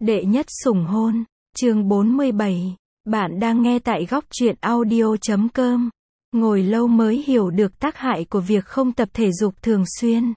Đệ nhất sủng hôn, chương 47. Bạn đang nghe tại góc truyện audio.com. Ngồi lâu mới hiểu được tác hại của việc không tập thể dục thường xuyên.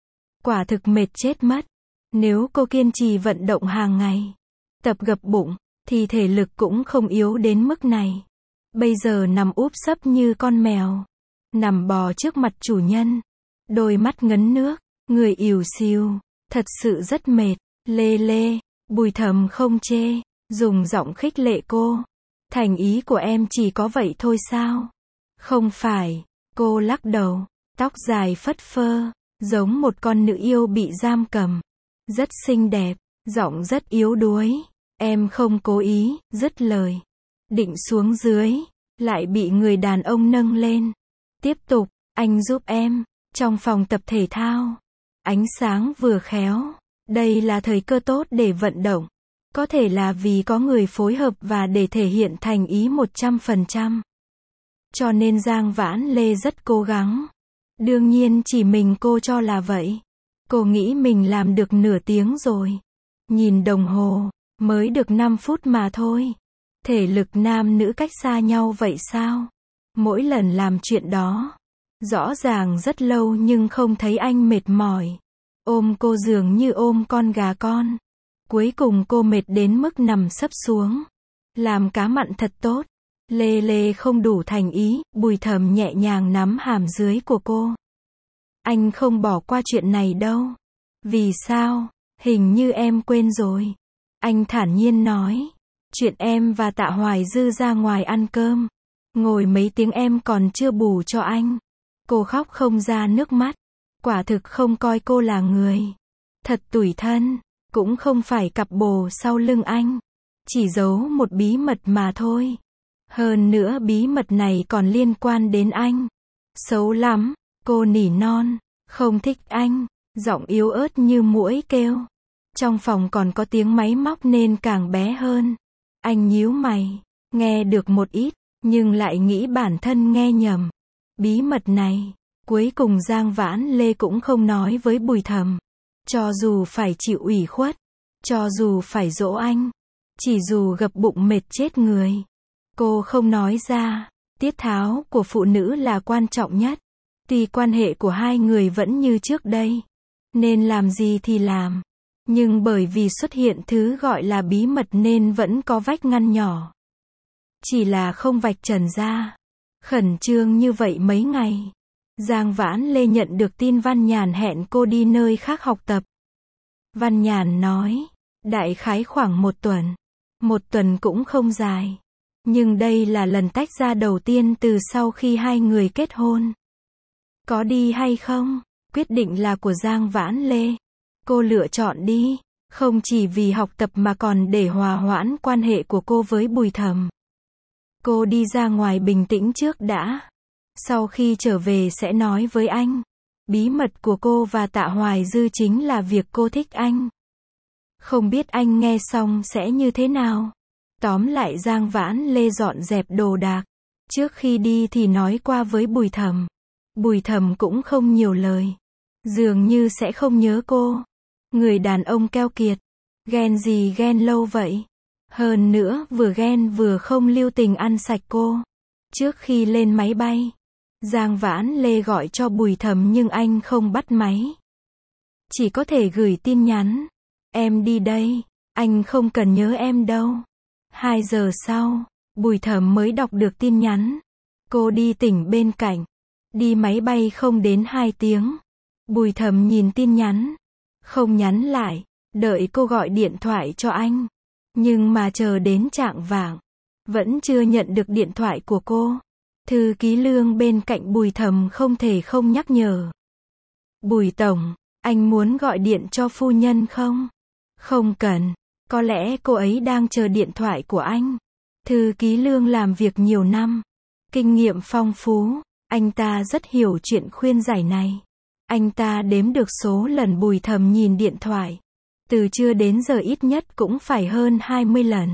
Quả thực mệt chết mất. Nếu cô kiên trì vận động hàng ngày, tập gập bụng, thì thể lực cũng không yếu đến mức này. Bây giờ nằm úp sấp như con mèo, nằm bò trước mặt chủ nhân, đôi mắt ngấn nước, người ỉu xìu, thật sự rất mệt. Lê Lê, Bùi Thầm không chê, dùng giọng khích lệ cô. Thành ý của em chỉ có vậy thôi sao? Không phải, cô lắc đầu, tóc dài phất phơ, giống một con nữ yêu bị giam cầm. Rất xinh đẹp, giọng rất yếu đuối. Em không cố ý, dứt lời. Định xuống dưới, lại bị người đàn ông nâng lên. Tiếp tục, anh giúp em, trong phòng tập thể thao. Ánh sáng vừa khéo. Đây là thời cơ tốt để vận động. Có thể là vì có người phối hợp và để thể hiện thành ý 100%. Cho nên Giang Vãn Lê rất cố gắng. Đương nhiên chỉ mình cô cho là vậy. Cô nghĩ mình làm được nửa tiếng rồi. Nhìn đồng hồ, mới được 5 phút mà thôi. Thể lực nam nữ cách xa nhau vậy sao? Mỗi lần làm chuyện đó, rõ ràng rất lâu nhưng không thấy anh mệt mỏi. Ôm cô dường như ôm con gà con. Cuối cùng cô mệt đến mức nằm sấp xuống. Làm cá mặn thật tốt. Lê Lê không đủ thành ý, Bùi Thầm nhẹ nhàng nắm hàm dưới của cô. Anh không bỏ qua chuyện này đâu. Vì sao? Hình như em quên rồi. Anh thản nhiên nói. Chuyện em và Tạ Hoài Dư ra ngoài ăn cơm. Ngồi mấy tiếng em còn chưa bù cho anh. Cô khóc không ra nước mắt. Quả thực không coi cô là người. Thật tủi thân. Cũng không phải cặp bồ sau lưng anh. Chỉ giấu một bí mật mà thôi. Hơn nữa bí mật này còn liên quan đến anh. Xấu lắm. Cô nỉ non. Không thích anh. Giọng yếu ớt như muỗi kêu. Trong phòng còn có tiếng máy móc nên càng bé hơn. Anh nhíu mày. Nghe được một ít. Nhưng lại nghĩ bản thân nghe nhầm. Bí mật này. Cuối cùng Giang Vãn Lê cũng không nói với Bùi Thầm. Cho dù phải chịu ủy khuất. Cho dù phải dỗ anh. Chỉ dù gập bụng mệt chết người. Cô không nói ra. Tiết tháo của phụ nữ là quan trọng nhất. Tuy quan hệ của hai người vẫn như trước đây. Nên làm gì thì làm. Nhưng bởi vì xuất hiện thứ gọi là bí mật nên vẫn có vách ngăn nhỏ. Chỉ là không vạch trần ra. Khẩn trương như vậy mấy ngày. Giang Vãn Lê nhận được tin Văn Nhàn hẹn cô đi nơi khác học tập. Văn Nhàn nói, đại khái khoảng 1 tuần. 1 tuần cũng không dài. Nhưng đây là lần tách ra đầu tiên từ sau khi hai người kết hôn. Có đi hay không? Quyết định là của Giang Vãn Lê. Cô lựa chọn đi. Không chỉ vì học tập mà còn để hòa hoãn quan hệ của cô với Bùi Thầm. Cô đi ra ngoài bình tĩnh trước đã. Sau khi trở về sẽ nói với anh. Bí mật của cô và Tạ Hoài Dư chính là việc cô thích anh. Không biết anh nghe xong sẽ như thế nào. Tóm lại Giang Vãn Lê dọn dẹp đồ đạc. Trước khi đi thì nói qua với Bùi Thầm. Bùi Thầm cũng không nhiều lời. Dường như sẽ không nhớ cô. Người đàn ông keo kiệt. Ghen gì ghen lâu vậy. Hơn nữa vừa ghen vừa không lưu tình ăn sạch cô. Trước khi lên máy bay, Giang Vãn Lê gọi cho Bùi Thầm nhưng anh không bắt máy. Chỉ có thể gửi tin nhắn. Em đi đây. Anh không cần nhớ em đâu. 2 giờ sau, Bùi Thầm mới đọc được tin nhắn. Cô đi tỉnh bên cạnh. Đi máy bay không đến 2 tiếng. Bùi Thầm nhìn tin nhắn. Không nhắn lại. Đợi cô gọi điện thoại cho anh. Nhưng mà chờ đến chạng vạng. Vẫn chưa nhận được điện thoại của cô. Thư ký Lương bên cạnh Bùi Thầm không thể không nhắc nhở. Bùi Tổng, anh muốn gọi điện cho phu nhân không? Không cần. Có lẽ cô ấy đang chờ điện thoại của anh. Thư ký Lương làm việc nhiều năm. Kinh nghiệm phong phú. Anh ta rất hiểu chuyện khuyên giải này. Anh ta đếm được số lần Bùi Thầm nhìn điện thoại. Từ trưa đến giờ ít nhất cũng phải hơn 20 lần.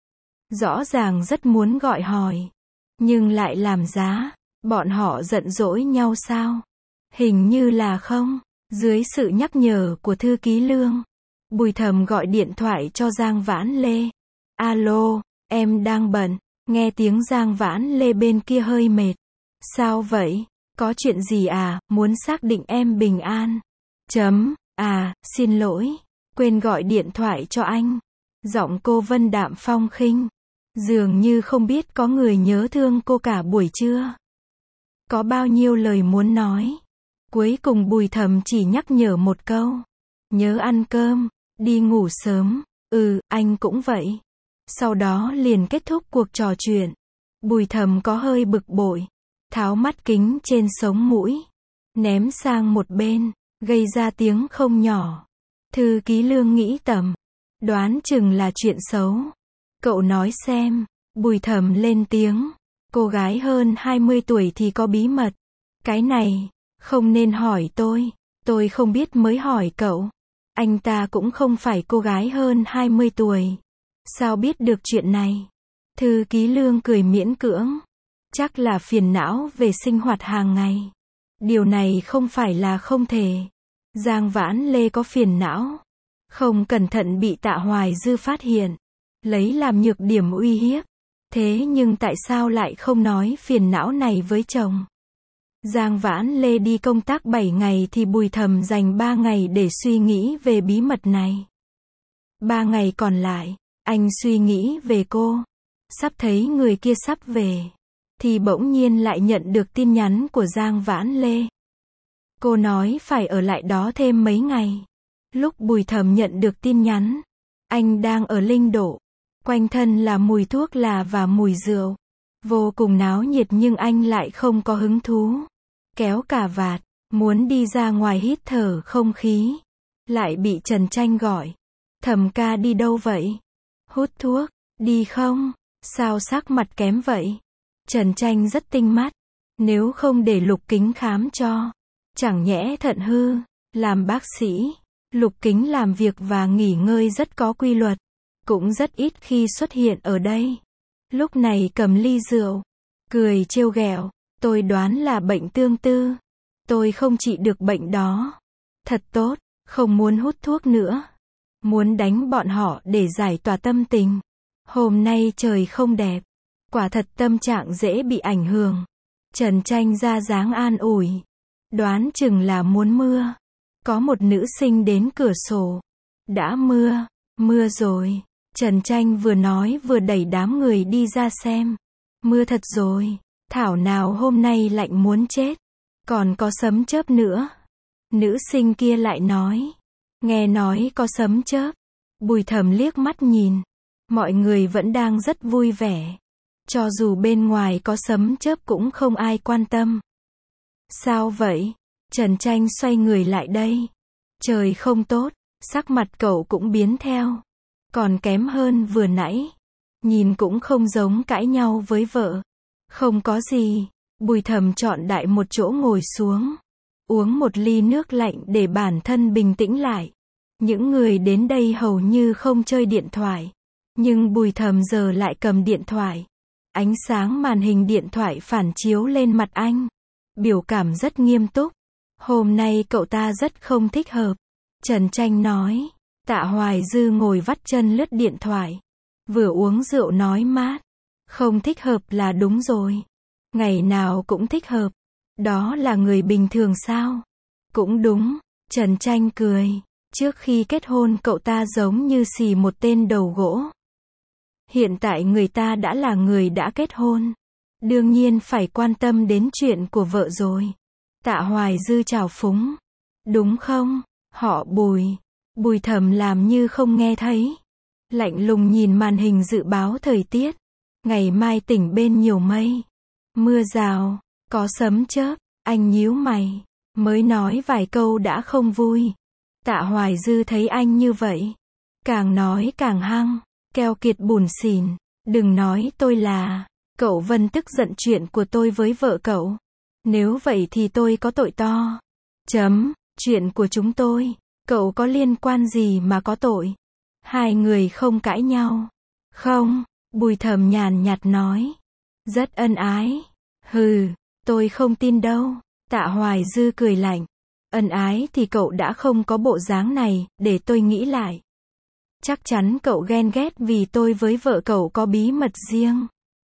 Rõ ràng rất muốn gọi hỏi. Nhưng lại làm giá. Bọn họ giận dỗi nhau sao? Hình như là không. Dưới sự nhắc nhở của thư ký Lương, Bùi Thầm gọi điện thoại cho Giang Vãn Lê. Alo, em đang bận. Nghe tiếng Giang Vãn Lê bên kia hơi mệt. Sao vậy? Có chuyện gì à? Muốn xác định em bình an. Xin lỗi. Quên gọi điện thoại cho anh. Giọng cô Vân đạm phong khinh. Dường như không biết có người nhớ thương cô cả buổi trưa. Có bao nhiêu lời muốn nói. Cuối cùng Bùi Thầm chỉ nhắc nhở một câu. Nhớ ăn cơm, đi ngủ sớm. Anh cũng vậy. Sau đó liền kết thúc cuộc trò chuyện. Bùi Thầm có hơi bực bội. Tháo mắt kính trên sống mũi. Ném sang một bên. Gây ra tiếng không nhỏ. Thư ký Lương nghĩ thầm. Đoán chừng là chuyện xấu. Cậu nói xem. Bùi Thầm lên tiếng. Cô gái hơn 20 tuổi thì có bí mật. Cái này, không nên hỏi tôi. Tôi không biết mới hỏi cậu. Anh ta cũng không phải cô gái hơn 20 tuổi. Sao biết được chuyện này? Thư ký Lương cười miễn cưỡng. Chắc là phiền não về sinh hoạt hàng ngày. Điều này không phải là không thể. Giang Vãn Lê có phiền não. Không cẩn thận bị Tạ Hoài Dư phát hiện. Lấy làm nhược điểm uy hiếp. Thế nhưng tại sao lại không nói phiền não này với chồng? Giang Vãn Lê đi công tác 7 ngày thì Bùi Thầm dành 3 ngày để suy nghĩ về bí mật này. 3 ngày còn lại, anh suy nghĩ về cô. Sắp thấy người kia sắp về. Thì bỗng nhiên lại nhận được tin nhắn của Giang Vãn Lê. Cô nói phải ở lại đó thêm mấy ngày. Lúc Bùi Thầm nhận được tin nhắn, anh đang ở Linh Độ. Quanh thân là mùi thuốc lá và mùi rượu. Vô cùng náo nhiệt nhưng anh lại không có hứng thú. Kéo cà vạt, muốn đi ra ngoài hít thở không khí. Lại bị Trần Tranh gọi. Thầm ca đi đâu vậy? Hút thuốc, đi không? Sao sắc mặt kém vậy? Trần Tranh rất tinh mắt. Nếu không để Lục Kính khám cho. Chẳng nhẽ thận hư. Làm bác sĩ, Lục Kính làm việc và nghỉ ngơi rất có quy luật. Cũng rất ít khi xuất hiện ở đây. Lúc này cầm ly rượu. Cười trêu ghẹo. Tôi đoán là bệnh tương tư. Tôi không trị được bệnh đó. Thật tốt, không muốn hút thuốc nữa. Muốn đánh bọn họ để giải tỏa tâm tình. Hôm nay trời không đẹp. Quả thật tâm trạng dễ bị ảnh hưởng. Trần Tranh ra dáng an ủi. Đoán chừng là muốn mưa. Có một nữ sinh đến cửa sổ. Đã mưa rồi. Trần Tranh vừa nói vừa đẩy đám người đi ra xem. Mưa thật rồi. Thảo nào hôm nay lạnh muốn chết. Còn có sấm chớp nữa. Nữ sinh kia lại nói. Nghe nói có sấm chớp. Bùi Thầm liếc mắt nhìn. Mọi người vẫn đang rất vui vẻ. Cho dù bên ngoài có sấm chớp cũng không ai quan tâm. Sao vậy? Trần Tranh xoay người lại đây. Trời không tốt. Sắc mặt cậu cũng biến theo. Còn kém hơn vừa nãy. Nhìn cũng không giống cãi nhau với vợ. Không có gì. Bùi Thầm chọn đại một chỗ ngồi xuống. Uống một ly nước lạnh để bản thân bình tĩnh lại. Những người đến đây hầu như không chơi điện thoại. Nhưng Bùi Thầm giờ lại cầm điện thoại. Ánh sáng màn hình điện thoại phản chiếu lên mặt anh. Biểu cảm rất nghiêm túc. Hôm nay cậu ta rất không thích hợp. Trần Tranh nói. Tạ Hoài Dư ngồi vắt chân lướt điện thoại. Vừa uống rượu nói mát. Không thích hợp là đúng rồi. Ngày nào cũng thích hợp. Đó là người bình thường sao? Cũng đúng. Trần Tranh cười. Trước khi kết hôn cậu ta giống như xì một tên đầu gỗ. Hiện tại người ta đã là người đã kết hôn. Đương nhiên phải quan tâm đến chuyện của vợ rồi. Tạ Hoài Dư chào phúng. Đúng không? Họ Bùi. Bùi Thầm làm như không nghe thấy. Lạnh lùng nhìn màn hình dự báo thời tiết. Ngày mai tỉnh bên nhiều mây. Mưa rào. Có sấm chớp. Anh nhíu mày. Mới nói vài câu đã không vui. Tạ Hoài Dư thấy anh như vậy. Càng nói càng hăng. Keo kiệt bủn xỉn. Đừng nói tôi là. Cậu Vân tức giận chuyện của tôi với vợ cậu. Nếu vậy thì tôi có tội to. Chuyện của chúng tôi. Cậu có liên quan gì mà có tội? Hai người không cãi nhau. Không. Bùi Thầm nhàn nhạt nói. Rất ân ái. Hừ. Tôi không tin đâu. Tạ Hoài Dư cười lạnh. Ân ái thì cậu đã không có bộ dáng này, để tôi nghĩ lại. Chắc chắn cậu ghen ghét vì tôi với vợ cậu có bí mật riêng.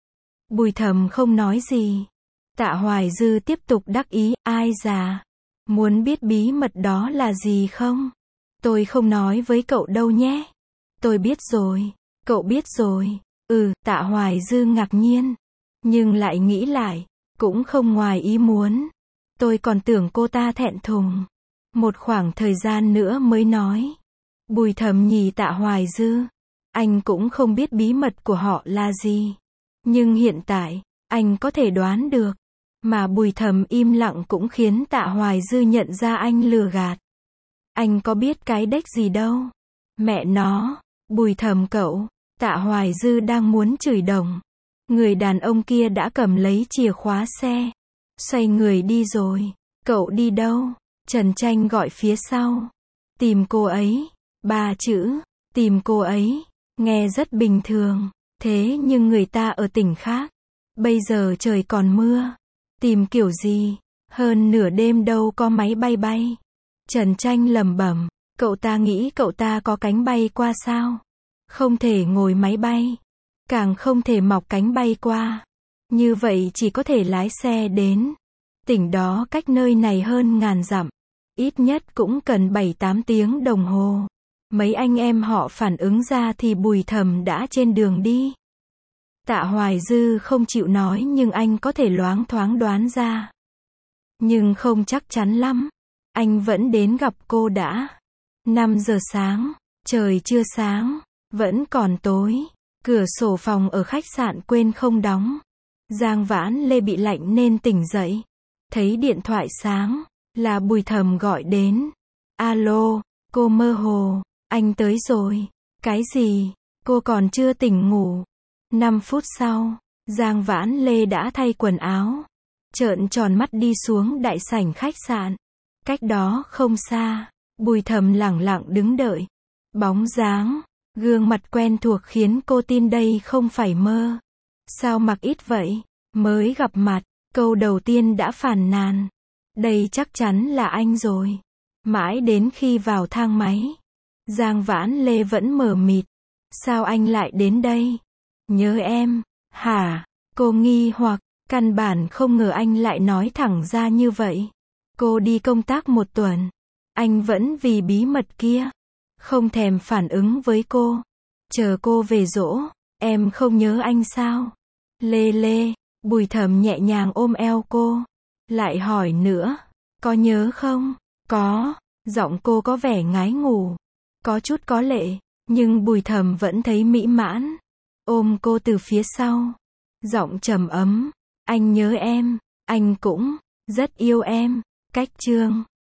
Bùi Thầm không nói gì. Tạ Hoài Dư tiếp tục đắc ý, ai già. Muốn biết bí mật đó là gì không? Tôi không nói với cậu đâu nhé. Tôi biết rồi. Cậu biết rồi. Tạ Hoài Dư ngạc nhiên. Nhưng lại nghĩ lại, cũng không ngoài ý muốn. Tôi còn tưởng cô ta thẹn thùng. Một khoảng thời gian nữa mới nói. Bùi Thầm nhìn Tạ Hoài Dư. Anh cũng không biết bí mật của họ là gì. Nhưng hiện tại, anh có thể đoán được. Mà Bùi Thầm im lặng cũng khiến Tạ Hoài Dư nhận ra anh lừa gạt. Anh có biết cái đếch gì đâu. Mẹ nó, Bùi Thầm cậu. Tạ Hoài Dư đang muốn chửi đồng. Người đàn ông kia đã cầm lấy chìa khóa xe. Xoay người đi rồi. Cậu đi đâu? Trần Tranh gọi phía sau. Tìm cô ấy. 3 chữ. Tìm cô ấy. Nghe rất bình thường. Thế nhưng người ta ở tỉnh khác. Bây giờ trời còn mưa. Tìm kiểu gì? Hơn nửa đêm đâu có máy bay bay. Trần Tranh lẩm bẩm. Cậu ta nghĩ cậu ta có cánh bay qua sao? Không thể ngồi máy bay. Càng không thể mọc cánh bay qua. Như vậy chỉ có thể lái xe đến. Tỉnh đó cách nơi này hơn ngàn dặm. Ít nhất cũng cần 7-8 tiếng đồng hồ. Mấy anh em họ phản ứng ra thì Bùi Thầm đã trên đường đi. Tạ Hoài Dư không chịu nói nhưng anh có thể loáng thoáng đoán ra. Nhưng không chắc chắn lắm. Anh vẫn đến gặp cô đã. 5 giờ sáng. Trời chưa sáng. Vẫn còn tối. Cửa sổ phòng ở khách sạn quên không đóng. Giang Vãn Lê bị lạnh nên tỉnh dậy. Thấy điện thoại sáng. Là Bùi Thầm gọi đến. Alo, cô mơ hồ. Anh tới rồi. Cái gì? Cô còn chưa tỉnh ngủ. 5 phút sau, Giang Vãn Lê đã thay quần áo. Trợn tròn mắt đi xuống đại sảnh khách sạn. Cách đó không xa, Bùi Thầm lẳng lặng đứng đợi. Bóng dáng, gương mặt quen thuộc khiến cô tin đây không phải mơ. Sao mặc ít vậy? Mới gặp mặt, câu đầu tiên đã phàn nàn. Đây chắc chắn là anh rồi. Mãi đến khi vào thang máy, Giang Vãn Lê vẫn mờ mịt. Sao anh lại đến đây? Nhớ em, hả? Cô nghi hoặc, căn bản không ngờ anh lại nói thẳng ra như vậy. Cô đi công tác 1 tuần. Anh vẫn vì bí mật kia. Không thèm phản ứng với cô. Chờ cô về dỗ. Em không nhớ anh sao? Lê Lê, Bùi Thầm nhẹ nhàng ôm eo cô. Lại hỏi nữa. Có nhớ không? Có. Giọng cô có vẻ ngái ngủ. Có chút có lệ. Nhưng Bùi Thầm vẫn thấy mỹ mãn. Ôm cô từ phía sau. Giọng trầm ấm. Anh nhớ em. Anh cũng rất yêu em. Cách chương